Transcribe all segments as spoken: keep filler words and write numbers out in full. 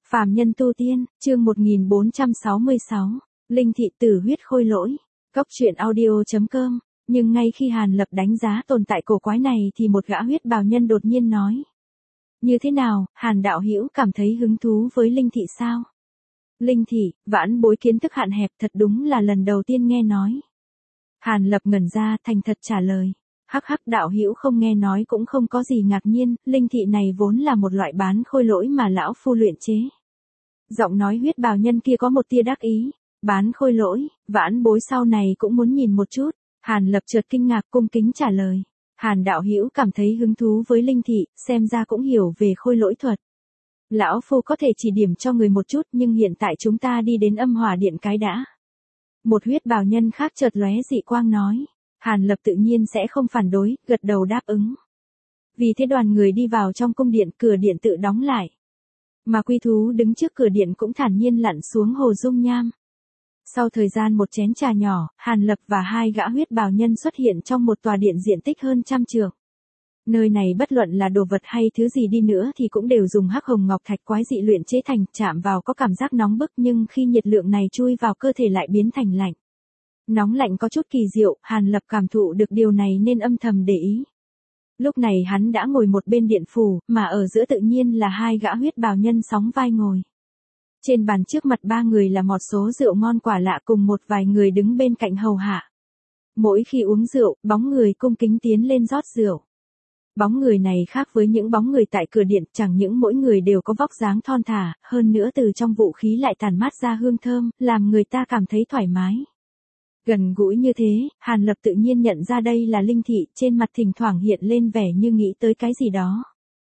Phàm nhân tu tiên, chương một nghìn bốn trăm sáu mươi sáu, Linh thị tử huyết khôi lỗi, Cốc truyện audio chấm com. Nhưng ngay khi Hàn Lập đánh giá tồn tại cổ quái này thì một gã huyết bào nhân đột nhiên nói. Như thế nào, Hàn đạo hữu cảm thấy hứng thú với linh thị sao? Linh thị, vãn bối kiến thức hạn hẹp thật đúng là lần đầu tiên nghe nói. Hàn Lập ngẩn ra thành thật trả lời. Hắc hắc đạo hữu không nghe nói cũng không có gì ngạc nhiên, linh thị này vốn là một loại bán khôi lỗi mà lão phu luyện chế. Giọng nói huyết bào nhân kia có một tia đắc ý. Bán khôi lỗi, vãn bối sau này cũng muốn nhìn một chút. Hàn Lập chợt kinh ngạc cung kính trả lời. Hàn đạo hữu cảm thấy hứng thú với linh thị, xem ra cũng hiểu về khôi lỗi thuật. Lão phu có thể chỉ điểm cho người một chút nhưng hiện tại chúng ta đi đến âm hỏa điện cái đã. Một huyết bào nhân khác chợt lóe dị quang nói. Hàn Lập tự nhiên sẽ không phản đối, gật đầu đáp ứng. Vì thế đoàn người đi vào trong cung điện, cửa điện tự đóng lại. Mà Quy Thú đứng trước cửa điện cũng thản nhiên lặn xuống hồ dung nham. Sau thời gian một chén trà nhỏ, Hàn Lập và hai gã huyết bào nhân xuất hiện trong một tòa điện diện tích hơn trăm trượng. Nơi này bất luận là đồ vật hay thứ gì đi nữa thì cũng đều dùng hắc hồng ngọc thạch quái dị luyện chế thành, chạm vào có cảm giác nóng bức nhưng khi nhiệt lượng này chui vào cơ thể lại biến thành lạnh. Nóng lạnh có chút kỳ diệu, Hàn Lập cảm thụ được điều này nên âm thầm để ý. Lúc này hắn đã ngồi một bên điện phủ, mà ở giữa tự nhiên là hai gã huyết bào nhân sóng vai ngồi. Trên bàn trước mặt ba người là một số rượu ngon quả lạ cùng một vài người đứng bên cạnh hầu hạ. Mỗi khi uống rượu, bóng người cung kính tiến lên rót rượu. Bóng người này khác với những bóng người tại cửa điện, chẳng những mỗi người đều có vóc dáng thon thả, hơn nữa từ trong vũ khí lại tản mát ra hương thơm, làm người ta cảm thấy thoải mái. Gần gũi như thế, Hàn Lập tự nhiên nhận ra đây là linh thị, trên mặt thỉnh thoảng hiện lên vẻ như nghĩ tới cái gì đó.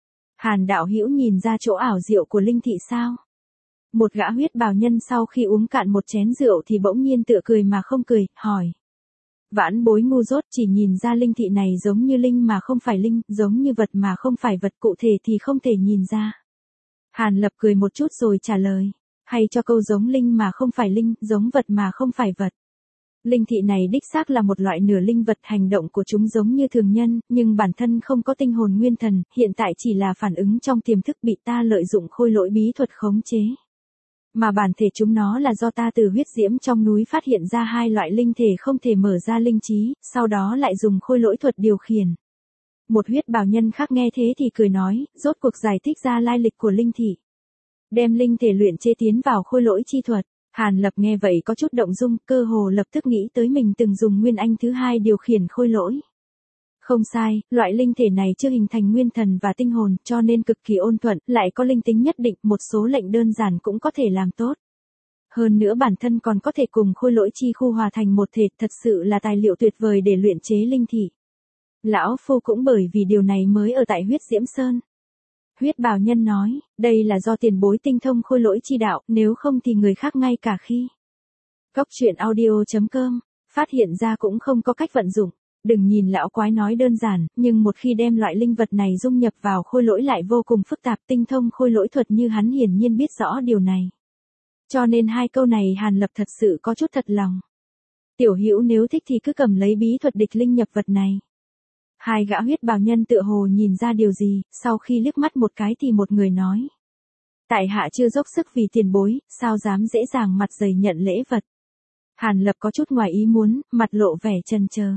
Hàn đạo hữu nhìn ra chỗ ảo diệu của linh thị sao? Một gã huyết bào nhân sau khi uống cạn một chén rượu thì bỗng nhiên tựa cười mà không cười, hỏi. Vãn bối ngu dốt chỉ nhìn ra linh thị này giống như linh mà không phải linh, giống như vật mà không phải vật, cụ thể thì không thể nhìn ra. Hàn Lập cười một chút rồi trả lời. Hay cho câu giống linh mà không phải linh, giống vật mà không phải vật. Linh thị này đích xác là một loại nửa linh vật, hành động của chúng giống như thường nhân, nhưng bản thân không có tinh hồn nguyên thần, hiện tại chỉ là phản ứng trong tiềm thức bị ta lợi dụng khôi lỗi bí thuật khống chế. Mà bản thể chúng nó là do ta từ huyết diễm trong núi phát hiện ra hai loại linh thể không thể mở ra linh trí, sau đó lại dùng khôi lỗi thuật điều khiển. Một huyết bào nhân khác nghe thế thì cười nói, rốt cuộc giải thích ra lai lịch của linh thị. Đem linh thể luyện chế tiến vào khôi lỗi chi thuật. Hàn Lập nghe vậy có chút động dung, cơ hồ lập tức nghĩ tới mình từng dùng nguyên anh thứ hai điều khiển khôi lỗi. Không sai, loại linh thể này chưa hình thành nguyên thần và tinh hồn, cho nên cực kỳ ôn thuận, lại có linh tính nhất định, một số lệnh đơn giản cũng có thể làm tốt. Hơn nữa bản thân còn có thể cùng khôi lỗi chi khu hòa thành một thể, thật sự là tài liệu tuyệt vời để luyện chế linh thị. Lão phu cũng bởi vì điều này mới ở tại huyết diễm sơn. Huyết bào nhân nói, đây là do tiền bối tinh thông khôi lỗi chi đạo, nếu không thì người khác ngay cả khi. Cốc truyện audio chấm com, phát hiện ra cũng không có cách vận dụng. Đừng nhìn lão quái nói đơn giản, nhưng một khi đem loại linh vật này dung nhập vào khôi lỗi lại vô cùng phức tạp, tinh thông khôi lỗi thuật như hắn hiển nhiên biết rõ điều này. Cho nên hai câu này Hàn Lập thật sự có chút thật lòng. Tiểu hữu nếu thích thì cứ cầm lấy bí thuật địch linh nhập vật này. Hai gã huyết bào nhân tựa hồ nhìn ra điều gì, sau khi liếc mắt một cái thì một người nói. Tại hạ chưa dốc sức vì tiền bối, sao dám dễ dàng mặt dày nhận lễ vật. Hàn Lập có chút ngoài ý muốn, mặt lộ vẻ chần chờ.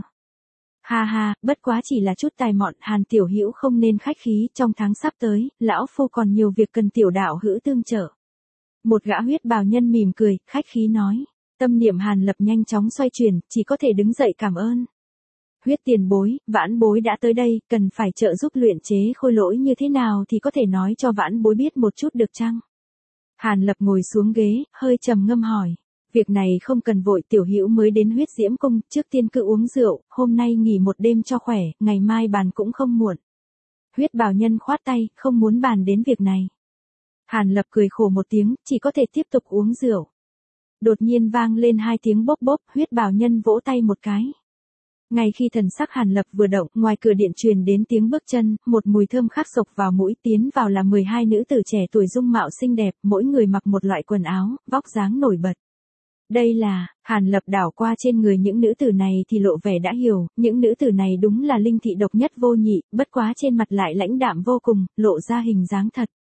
Ha ha, bất quá chỉ là chút tài mọn, Hàn tiểu hữu không nên khách khí, trong tháng sắp tới, lão phu còn nhiều việc cần tiểu đạo hữu tương trợ. Một gã huyết bào nhân mỉm cười, khách khí nói. Tâm niệm Hàn Lập nhanh chóng xoay chuyển, chỉ có thể đứng dậy cảm ơn. Huyết tiền bối, vãn bối đã tới đây, cần phải trợ giúp luyện chế khôi lỗi như thế nào thì có thể nói cho vãn bối biết một chút được chăng? Hàn Lập ngồi xuống ghế, hơi trầm ngâm hỏi. Việc này không cần vội, tiểu hữu mới đến huyết diễm cung, trước tiên cứ uống rượu, hôm nay nghỉ một đêm cho khỏe, ngày mai bàn cũng không muộn. Huyết bào nhân khoát tay, không muốn bàn đến việc này. Hàn Lập cười khổ một tiếng, chỉ có thể tiếp tục uống rượu. Đột nhiên vang lên hai tiếng bốp bốp, huyết bào nhân vỗ tay một cái. Ngay khi thần sắc Hàn Lập vừa động, ngoài cửa điện truyền đến tiếng bước chân, một mùi thơm khắc sộc vào mũi, tiến vào là mười hai nữ tử trẻ tuổi dung mạo xinh đẹp, mỗi người mặc một loại quần áo, vóc dáng nổi bật. Đây là, Hàn Lập đảo qua trên người những nữ tử này thì lộ vẻ đã hiểu, những nữ tử này đúng là linh thị độc nhất vô nhị, bất quá trên mặt lại lãnh đạm vô cùng, lộ ra hình dáng thật.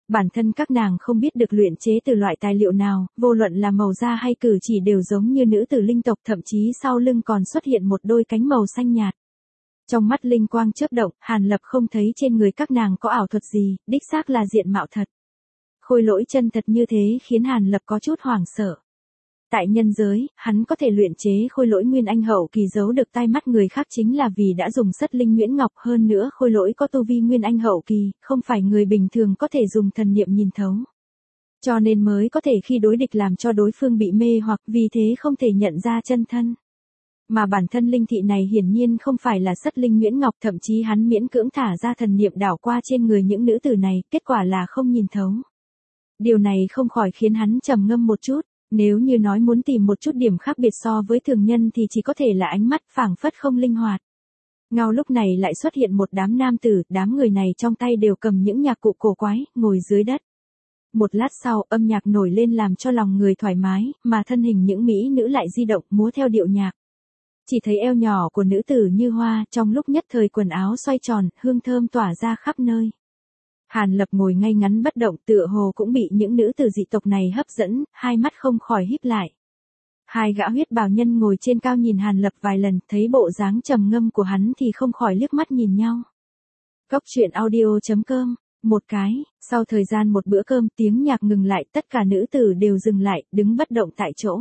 Bản thân các nàng không biết được luyện chế từ loại tài liệu nào, vô luận là màu da hay cử chỉ đều giống như nữ tử linh tộc, thậm chí sau lưng còn xuất hiện một đôi cánh màu xanh nhạt. Trong mắt linh quang chớp động, Hàn Lập không thấy trên người các nàng có ảo thuật gì, đích xác là diện mạo thật. Khôi lỗi chân thật như thế khiến Hàn Lập có chút hoảng sợ. Tại nhân giới, hắn có thể luyện chế khôi lỗi nguyên anh hậu kỳ giấu được tai mắt người khác chính là vì đã dùng sất linh nhuyễn ngọc, hơn nữa khôi lỗi có tu vi nguyên anh hậu kỳ, không phải người bình thường có thể dùng thần niệm nhìn thấu. Cho nên mới có thể khi đối địch làm cho đối phương bị mê hoặc, vì thế không thể nhận ra chân thân. Mà bản thân linh thị này hiển nhiên không phải là sất linh nhuyễn ngọc, thậm chí hắn miễn cưỡng thả ra thần niệm đảo qua trên người những nữ tử này, kết quả là không nhìn thấu. Điều này không khỏi khiến hắn trầm ngâm một chút. Nếu như nói muốn tìm một chút điểm khác biệt so với thường nhân thì chỉ có thể là ánh mắt phảng phất không linh hoạt. Ngao lúc này lại xuất hiện một đám nam tử, đám người này trong tay đều cầm những nhạc cụ cổ quái, ngồi dưới đất. Một lát sau, âm nhạc nổi lên làm cho lòng người thoải mái, mà thân hình những mỹ nữ lại di động múa theo điệu nhạc. Chỉ thấy eo nhỏ của nữ tử như hoa, trong lúc nhất thời quần áo xoay tròn, hương thơm tỏa ra khắp nơi. Hàn Lập ngồi ngay ngắn bất động, tựa hồ cũng bị những nữ tử dị tộc này hấp dẫn, hai mắt không khỏi híp lại. Hai gã huyết bào nhân ngồi trên cao nhìn Hàn Lập vài lần, thấy bộ dáng trầm ngâm của hắn thì không khỏi liếc mắt nhìn nhau. Cốc truyện audio chấm com, một cái, sau thời gian một bữa cơm, tiếng nhạc ngừng lại, tất cả nữ tử đều dừng lại, đứng bất động tại chỗ.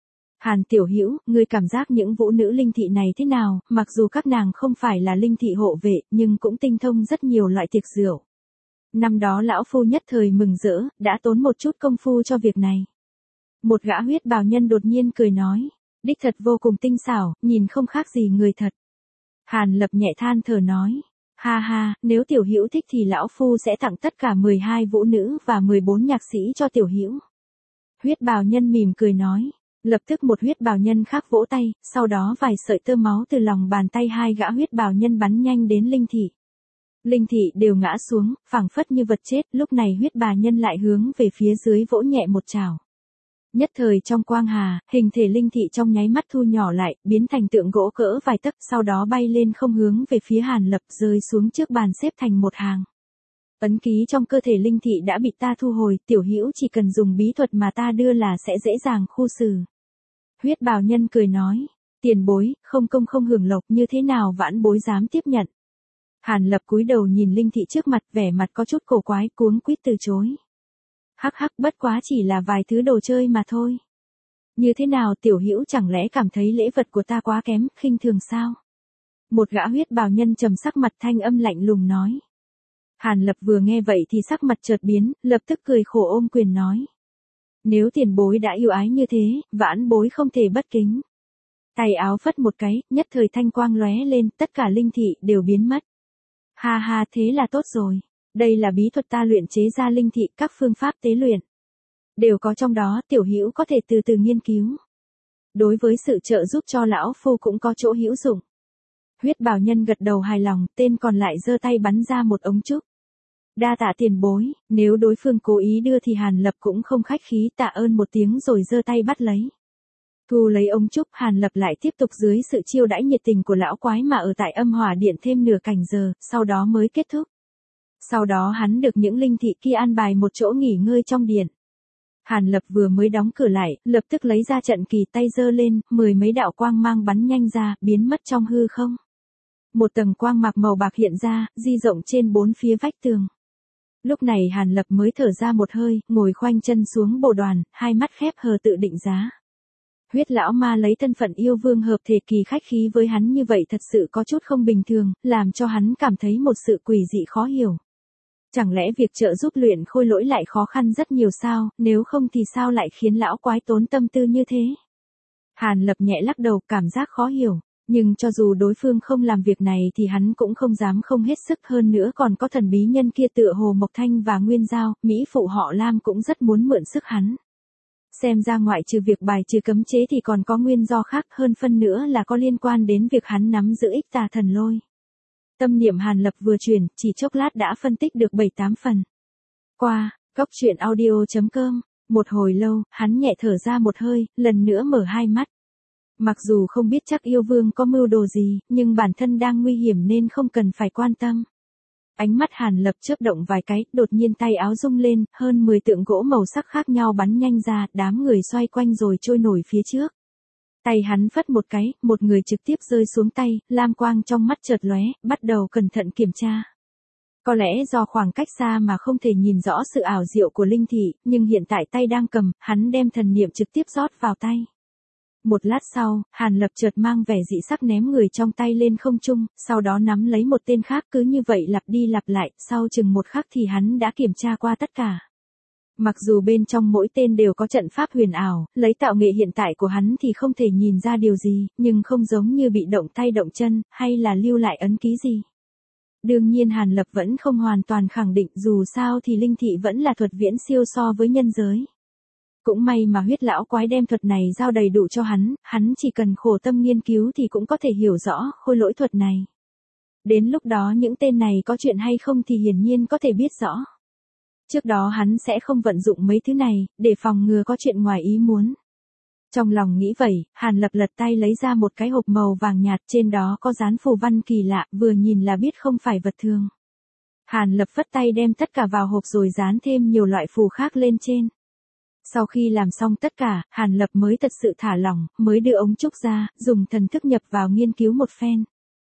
Hàn tiểu hữu, ngươi cảm giác những vũ nữ linh thị này thế nào, mặc dù các nàng không phải là linh thị hộ vệ, nhưng cũng tinh thông rất nhiều loại tiệc rượu. Năm đó lão phu nhất thời mừng rỡ, đã tốn một chút công phu cho việc này. Một gã huyết bào nhân đột nhiên cười nói, đích thật vô cùng tinh xảo, nhìn không khác gì người thật. Hàn Lập nhẹ than thở nói, ha ha, nếu tiểu hữu thích thì lão phu sẽ tặng tất cả mười hai vũ nữ và mười bốn nhạc sĩ cho tiểu hữu. Huyết bào nhân mỉm cười nói, lập tức một huyết bào nhân khác vỗ tay, sau đó vài sợi tơ máu từ lòng bàn tay hai gã huyết bào nhân bắn nhanh đến linh thị. Linh thị đều ngã xuống, phảng phất như vật chết, lúc này huyết bà nhân lại hướng về phía dưới vỗ nhẹ một trào. Nhất thời trong quang hà, hình thể linh thị trong nháy mắt thu nhỏ lại, biến thành tượng gỗ cỡ vài tấc, sau đó bay lên không hướng về phía Hàn Lập, rơi xuống trước bàn xếp thành một hàng. Ấn ký trong cơ thể linh thị đã bị ta thu hồi, tiểu hữu chỉ cần dùng bí thuật mà ta đưa là sẽ dễ dàng khu xử. Huyết bào nhân cười nói, tiền bối, không công không hưởng lộc, như thế nào vãn bối dám tiếp nhận. Hàn Lập cúi đầu nhìn linh thị trước mặt, vẻ mặt có chút cổ quái, cuống quýt từ chối. Hắc hắc, bất quá chỉ là vài thứ đồ chơi mà thôi. Như thế nào tiểu hữu chẳng lẽ cảm thấy lễ vật của ta quá kém, khinh thường sao? Một gã huyết bào nhân trầm sắc mặt, thanh âm lạnh lùng nói. Hàn Lập vừa nghe vậy thì sắc mặt chợt biến, lập tức cười khổ ôm quyền nói. Nếu tiền bối đã yêu ái như thế, vãn bối không thể bất kính. Tay áo phất một cái, nhất thời thanh quang lóe lên, tất cả linh thị đều biến mất. Ha ha, thế là tốt rồi. Đây là bí thuật ta luyện chế ra linh thị, các phương pháp tế luyện. Đều có trong đó, tiểu hữu có thể từ từ nghiên cứu. Đối với sự trợ giúp cho lão phu cũng có chỗ hữu dụng. Huyết bào nhân gật đầu hài lòng, tên còn lại giơ tay bắn ra một ống trúc. Đa tạ tiền bối, nếu đối phương cố ý đưa thì Hàn Lập cũng không khách khí, tạ ơn một tiếng rồi giơ tay bắt lấy. Thu lấy ống trúc, Hàn Lập lại tiếp tục dưới sự chiêu đãi nhiệt tình của lão quái mà ở tại âm hỏa điện thêm nửa canh giờ, sau đó mới kết thúc. Sau đó hắn được những linh thị kia an bài một chỗ nghỉ ngơi trong điện. Hàn Lập vừa mới đóng cửa lại, lập tức lấy ra trận kỳ, tay giơ lên, mười mấy đạo quang mang bắn nhanh ra, biến mất trong hư không. Một tầng quang mạc màu bạc hiện ra, di rộng trên bốn phía vách tường. Lúc này Hàn Lập mới thở ra một hơi, ngồi khoanh chân xuống bồ đoàn, hai mắt khép hờ tự định giá. Huyết lão ma lấy thân phận yêu vương hợp thể kỳ khách khí với hắn như vậy thật sự có chút không bình thường, làm cho hắn cảm thấy một sự quỷ dị khó hiểu. Chẳng lẽ việc trợ giúp luyện khôi lỗi lại khó khăn rất nhiều sao, nếu không thì sao lại khiến lão quái tốn tâm tư như thế? Hàn Lập nhẹ lắc đầu, cảm giác khó hiểu. Nhưng cho dù đối phương không làm việc này thì hắn cũng không dám không hết sức, hơn nữa còn có thần bí nhân kia tựa hồ Mộc Thanh và Nguyên Giao, Mỹ phụ họ Lam cũng rất muốn mượn sức hắn. Xem ra ngoại trừ việc bài trừ cấm chế thì còn có nguyên do khác, hơn phân nữa là có liên quan đến việc hắn nắm giữ ích tà thần lôi. Tâm niệm Hàn Lập vừa chuyển, chỉ chốc lát đã phân tích được bảy tám phần. Qua, cốc truyện audio chấm com, một hồi lâu, hắn nhẹ thở ra một hơi, lần nữa mở hai mắt. Mặc dù không biết chắc yêu vương có mưu đồ gì, nhưng bản thân đang nguy hiểm nên không cần phải quan tâm. Ánh mắt Hàn Lập chớp động vài cái, đột nhiên tay áo rung lên, hơn mười tượng gỗ màu sắc khác nhau bắn nhanh ra, đám người xoay quanh rồi trôi nổi phía trước. Tay hắn phất một cái, một người trực tiếp rơi xuống tay, lam quang trong mắt chợt lóe, bắt đầu cẩn thận kiểm tra. Có lẽ do khoảng cách xa mà không thể nhìn rõ sự ảo diệu của linh thị, nhưng hiện tại tay đang cầm, hắn đem thần niệm trực tiếp rót vào tay. Một lát sau, Hàn Lập chợt mang vẻ dị sắc ném người trong tay lên không trung, sau đó nắm lấy một tên khác, cứ như vậy lặp đi lặp lại, sau chừng một khắc thì hắn đã kiểm tra qua tất cả. Mặc dù bên trong mỗi tên đều có trận pháp huyền ảo, lấy tạo nghệ hiện tại của hắn thì không thể nhìn ra điều gì, nhưng không giống như bị động tay động chân, hay là lưu lại ấn ký gì. Đương nhiên Hàn Lập vẫn không hoàn toàn khẳng định, dù sao thì linh thị vẫn là thuật viễn siêu so với nhân giới. Cũng may mà huyết lão quái đem thuật này giao đầy đủ cho hắn, hắn chỉ cần khổ tâm nghiên cứu thì cũng có thể hiểu rõ khôi lỗi thuật này. Đến lúc đó những tên này có chuyện hay không thì hiển nhiên có thể biết rõ. Trước đó hắn sẽ không vận dụng mấy thứ này, để phòng ngừa có chuyện ngoài ý muốn. Trong lòng nghĩ vậy, Hàn Lập lật tay lấy ra một cái hộp màu vàng nhạt, trên đó có dán phù văn kỳ lạ, vừa nhìn là biết không phải vật thường. Hàn Lập phất tay đem tất cả vào hộp rồi dán thêm nhiều loại phù khác lên trên. Sau khi làm xong tất cả, Hàn Lập mới thật sự thả lỏng, mới đưa ống trúc ra, dùng thần thức nhập vào nghiên cứu một phen.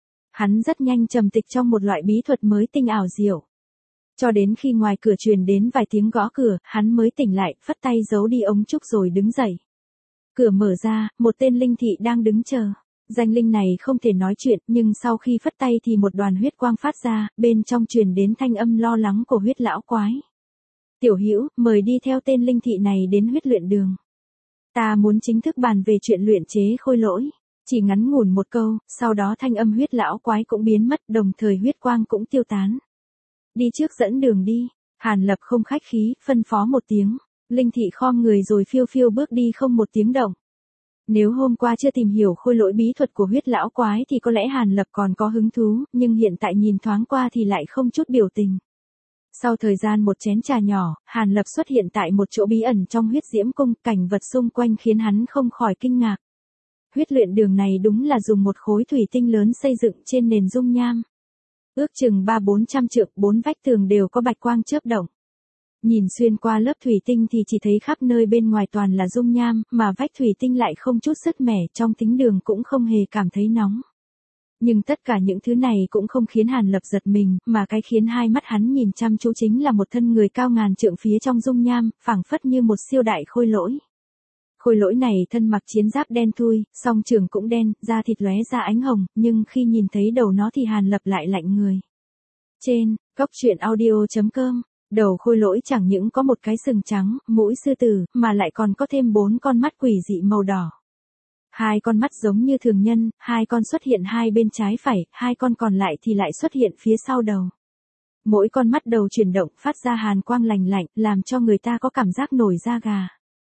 Hắn rất nhanh trầm tịch trong một loại bí thuật mới tinh ảo diệu. Cho đến khi ngoài cửa truyền đến vài tiếng gõ cửa, hắn mới tỉnh lại, phất tay giấu đi ống trúc rồi đứng dậy. Cửa mở ra, một tên linh thị đang đứng chờ. Danh linh này không thể nói chuyện, nhưng sau khi phất tay thì một đoàn huyết quang phát ra, bên trong truyền đến thanh âm lo lắng của huyết lão quái. Tiểu Hữu, mời đi theo tên linh thị này đến huyết luyện đường. Ta muốn chính thức bàn về chuyện luyện chế khôi lỗi. Chỉ ngắn ngủn một câu, sau đó thanh âm huyết lão quái cũng biến mất, đồng thời huyết quang cũng tiêu tán. Đi trước dẫn đường đi. Hàn Lập không khách khí, phân phó một tiếng. Linh thị khom người rồi phiêu phiêu bước đi không một tiếng động. Nếu hôm qua chưa tìm hiểu khôi lỗi bí thuật của huyết lão quái thì có lẽ Hàn Lập còn có hứng thú, nhưng hiện tại nhìn thoáng qua thì lại không chút biểu tình. Sau thời gian một chén trà nhỏ, Hàn Lập xuất hiện tại một chỗ bí ẩn trong huyết diễm cung, cảnh vật xung quanh khiến hắn không khỏi kinh ngạc. Huyết luyện đường này đúng là dùng một khối thủy tinh lớn xây dựng trên nền dung nham. Ước chừng ba bốn trăm trượng, bốn vách tường đều có bạch quang chớp động. Nhìn xuyên qua lớp thủy tinh thì chỉ thấy khắp nơi bên ngoài toàn là dung nham, mà vách thủy tinh lại không chút sứt mẻ, trong tính đường cũng không hề cảm thấy nóng. Nhưng tất cả những thứ này cũng không khiến Hàn Lập giật mình, mà cái khiến hai mắt hắn nhìn chăm chú chính là một thân người cao ngàn trượng phía trong dung nham, phảng phất như một siêu đại khôi lỗi. Khôi lỗi này thân mặc chiến giáp đen thui, song trường cũng đen, da thịt lóe ra ánh hồng, nhưng khi nhìn thấy đầu nó thì Hàn Lập lại lạnh người. Trên, cốc truyện audio chấm com, đầu khôi lỗi chẳng những có một cái sừng trắng, mũi sư tử, mà lại còn có thêm bốn con mắt quỷ dị màu đỏ. Hai con mắt giống như thường nhân, hai con xuất hiện hai bên trái phải, hai con còn lại thì lại xuất hiện phía sau đầu. Mỗi con mắt đầu chuyển động phát ra hàn quang lành lạnh, làm cho người ta có cảm giác nổi da gà.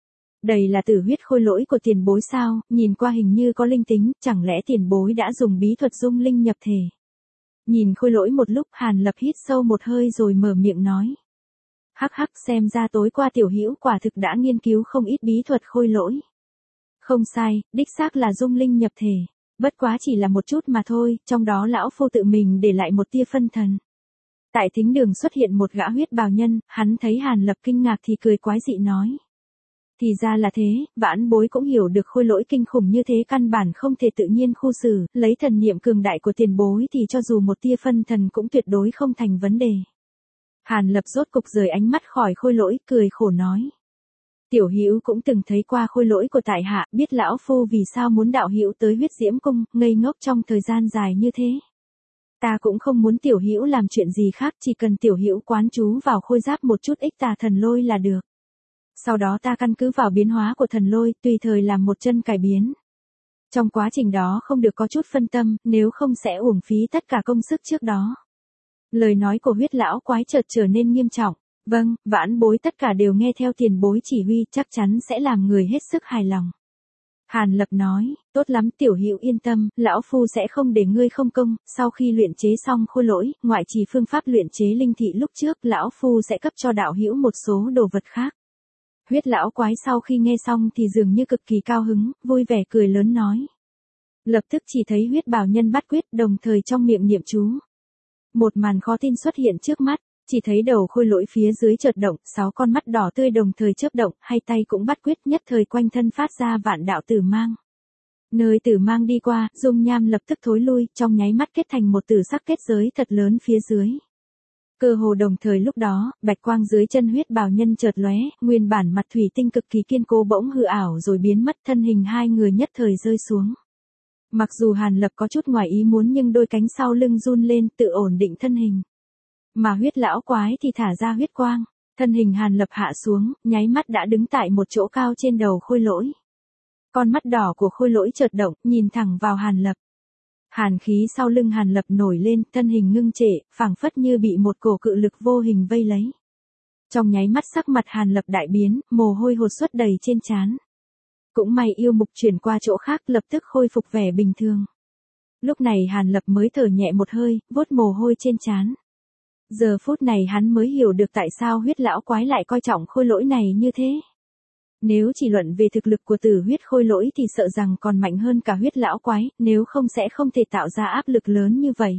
Đây là tử huyết khôi lỗi của tiền bối sao, nhìn qua hình như có linh tính, chẳng lẽ tiền bối đã dùng bí thuật dung linh nhập thể. Nhìn khôi lỗi một lúc, Hàn Lập hít sâu một hơi rồi mở miệng nói. Hắc hắc, xem ra tối qua tiểu hữu quả thực đã nghiên cứu không ít bí thuật khôi lỗi. Không sai, đích xác là dung linh nhập thể. Bất quá chỉ là một chút mà thôi, trong đó lão phu tự mình để lại một tia phân thần. Tại thính đường xuất hiện một gã huyết bào nhân, hắn thấy Hàn Lập kinh ngạc thì cười quái dị nói. Thì ra là thế, vãn bối cũng hiểu được khôi lỗi kinh khủng như thế căn bản không thể tự nhiên khu xử, lấy thần niệm cường đại của tiền bối thì cho dù một tia phân thần cũng tuyệt đối không thành vấn đề. Hàn Lập rốt cục rời ánh mắt khỏi khôi lỗi, cười khổ nói. Tiểu hữu cũng từng thấy qua khôi lỗi của tại hạ, biết lão phu vì sao muốn đạo hữu tới huyết diễm cung, ngây ngốc trong thời gian dài như thế. Ta cũng không muốn tiểu hữu làm chuyện gì khác, chỉ cần tiểu hữu quán chú vào khôi giáp một chút ích tà thần lôi là được. Sau đó ta căn cứ vào biến hóa của thần lôi, tùy thời làm một chân cải biến. Trong quá trình đó không được có chút phân tâm, nếu không sẽ uổng phí tất cả công sức trước đó. Lời nói của huyết lão quái chợt trở nên nghiêm trọng. Vâng, vãn bối tất cả đều nghe theo tiền bối chỉ huy, chắc chắn sẽ làm người hết sức hài lòng. Hàn Lập nói, tốt lắm tiểu hữu yên tâm, lão phu sẽ không để ngươi không công, sau khi luyện chế xong khôi lỗi, ngoại trì phương pháp luyện chế linh thị lúc trước, lão phu sẽ cấp cho đạo hữu một số đồ vật khác. Huyết lão quái sau khi nghe xong thì dường như cực kỳ cao hứng, vui vẻ cười lớn nói. Lập tức chỉ thấy huyết bào nhân bắt quyết, đồng thời trong miệng niệm chú. Một màn khó tin xuất hiện trước mắt, chỉ thấy đầu khôi lỗi phía dưới chợt động, sáu con mắt đỏ tươi đồng thời chớp động, hai tay cũng bắt quyết, nhất thời quanh thân phát ra vạn đạo tử mang. Nơi tử mang đi qua, dung nham lập tức thối lui, trong nháy mắt kết thành một tử sắc kết giới thật lớn phía dưới. Cơ hồ đồng thời lúc đó, bạch quang dưới chân huyết bào nhân chợt lóe, nguyên bản mặt thủy tinh cực kỳ kiên cố bỗng hư ảo rồi biến mất, thân hình hai người nhất thời rơi xuống. Mặc dù Hàn Lập có chút ngoài ý muốn nhưng đôi cánh sau lưng run lên tự ổn định thân hình. Mà huyết lão quái thì thả ra huyết quang, thân hình Hàn Lập hạ xuống, nháy mắt đã đứng tại một chỗ cao trên đầu khôi lỗi. Con mắt đỏ của khôi lỗi chợt động, nhìn thẳng vào Hàn Lập. Hàn khí sau lưng Hàn Lập nổi lên, thân hình ngưng trệ, phảng phất như bị một cổ cự lực vô hình vây lấy. Trong nháy mắt sắc mặt Hàn Lập đại biến, mồ hôi hột xuất đầy trên trán. Cũng may yêu mục chuyển qua chỗ khác lập tức khôi phục vẻ bình thường. Lúc này Hàn Lập mới thở nhẹ một hơi, vuốt mồ hôi trên trán. Giờ phút này hắn mới hiểu được tại sao huyết lão quái lại coi trọng khôi lỗi này như thế. Nếu chỉ luận về thực lực của tử huyết khôi lỗi thì sợ rằng còn mạnh hơn cả huyết lão quái, nếu không sẽ không thể tạo ra áp lực lớn như vậy.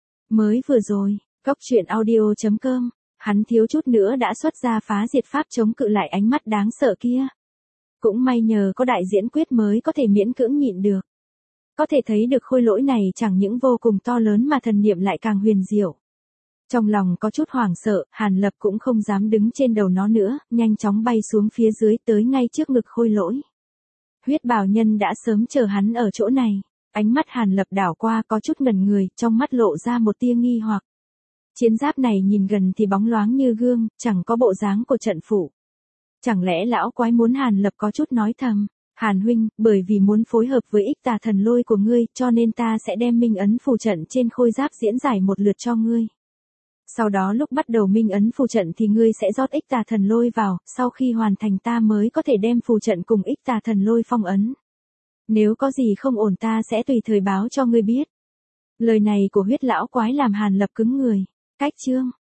Mới vừa rồi, Cốc Truyện Audio chấm com, hắn thiếu chút nữa đã xuất ra phá diệt pháp chống cự lại ánh mắt đáng sợ kia. Cũng may nhờ có đại diễn quyết mới có thể miễn cưỡng nhịn được. Có thể thấy được khôi lỗi này chẳng những vô cùng to lớn mà thần niệm lại càng huyền diệu. Trong lòng có chút hoảng sợ, Hàn Lập cũng không dám đứng trên đầu nó nữa, nhanh chóng bay xuống phía dưới tới ngay trước ngực khôi lỗi. Huyết bào nhân đã sớm chờ hắn ở chỗ này, ánh mắt Hàn Lập đảo qua có chút ngẩn người, trong mắt lộ ra một tia nghi hoặc. Chiến giáp này nhìn gần thì bóng loáng như gương, chẳng có bộ dáng của trận phủ. Chẳng lẽ lão quái muốn Hàn Lập có chút nói thầm, Hàn huynh, bởi vì muốn phối hợp với ích tà thần lôi của ngươi, cho nên ta sẽ đem minh ấn phù trận trên khôi giáp diễn giải một lượt cho ngươi. Sau đó lúc bắt đầu minh ấn phù trận thì ngươi sẽ rót ích tà thần lôi vào, sau khi hoàn thành ta mới có thể đem phù trận cùng ích tà thần lôi phong ấn. Nếu có gì không ổn ta sẽ tùy thời báo cho ngươi biết. Lời này của huyết lão quái làm Hàn Lập cứng người. Cách chương